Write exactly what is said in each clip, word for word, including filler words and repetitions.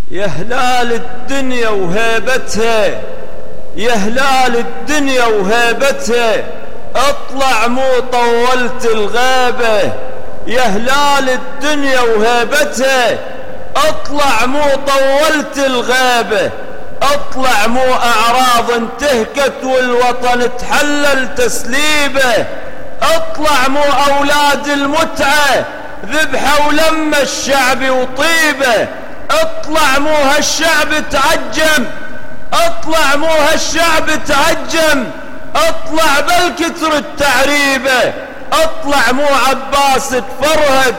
يا هلال الدنيا وهيبتها، يا هلال الدنيا وهيبتها، اطلع مو طولت الغيبة. يا هلال الدنيا وهيبتها، اطلع مو طولت الغيبة. اطلع مو اعراض انتهكت والوطن تحلل تسليبه. اطلع مو اولاد المتعة ذبحوا لما الشعب وطيبه. اطلع مو هالشعب تعجم، اطلع مو هالشعب تعجم، اطلع بالكتر التعريبه. اطلع مو عباس تفرهد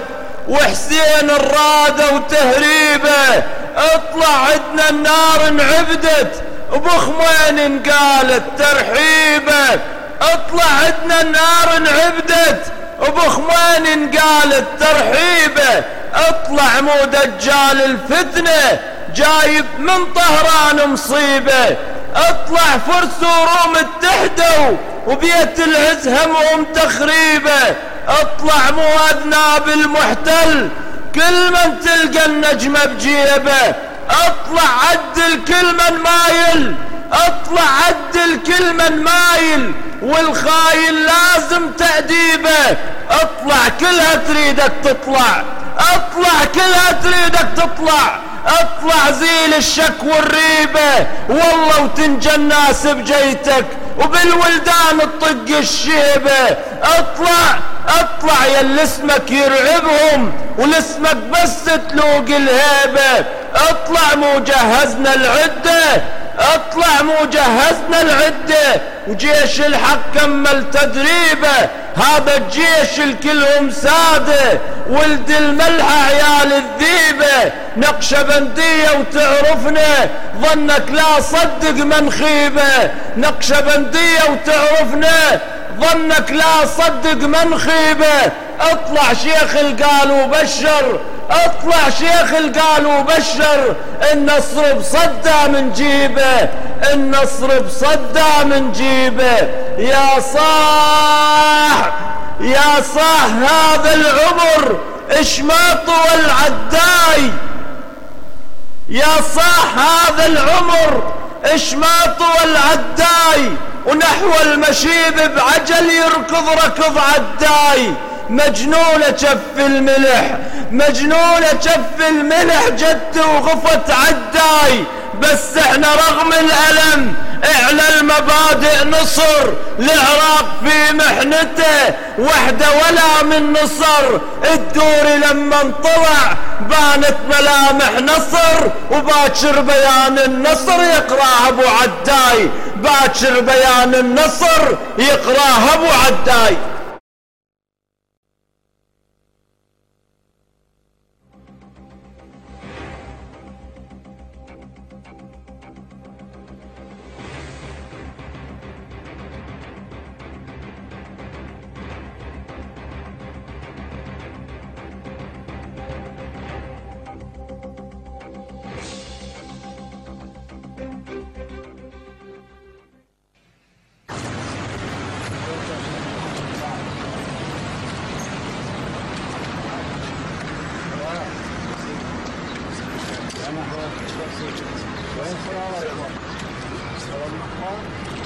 وحسين الرادة وتهريبه. اطلع عدنا النار انعبدت وبخمين انقالت ترحيبه. اطلع عدنا النار انعبدت وبخمين انقالت ترحيبه. اطلع مو دجال الفتنة جايب من طهران مصيبة. اطلع فرس وروم اتحدوا وبيت العز همهم تخريبه. اطلع مو اذناب المحتل كل من تلقى النجمة بجيبه. اطلع عدل كل من مايل، اطلع عدل كل من مايل والخاين لازم تأديبه. اطلع كلها تريدك تطلع، اطلع كلها تريدك تطلع. اطلع زيل الشك والريبة والله وتنجى الناس بجيتك وبالولدان تطق الشيبة. اطلع اطلع يا اللي اسمك يرعبهم ولاسمك بس تلوق الهيبة. اطلع مو جهزنا العدة، اطلع مو جهزنا العدة وجيش الحق كمل تدريبه. هذا الجيش الكلهم سادة ولد الملحة عيال الذيبة. نقشبندية وتعرفنا ظنك لا صدق من خيبة. نقشبندية وتعرفنا ظنك لا صدق من خيبة. اطلع شيخ القال وبشر، اطلع شيخ القال وبشر. النصر بصدى من جيبه، النصر بصدى من جيبه. يا صاح يا صاح هذا العمر اش ما طول عداي. يا صاح هذا العمر اش ما طول عداي ونحو المشيب بعجل يركض ركض عداي. مجنونة جف الملح، مجنونة جف الملح جت وغفت عداي. بس احنا رغم الألم اعلى المبادئ نصر. العراق في محنته وحده ولا من نصر. الدوري لما انطلع بانت ملامح نصر وباكر بيان النصر يقراه ابو عداي. باكر بيان النصر يقراه ابو عداي. وين صار؟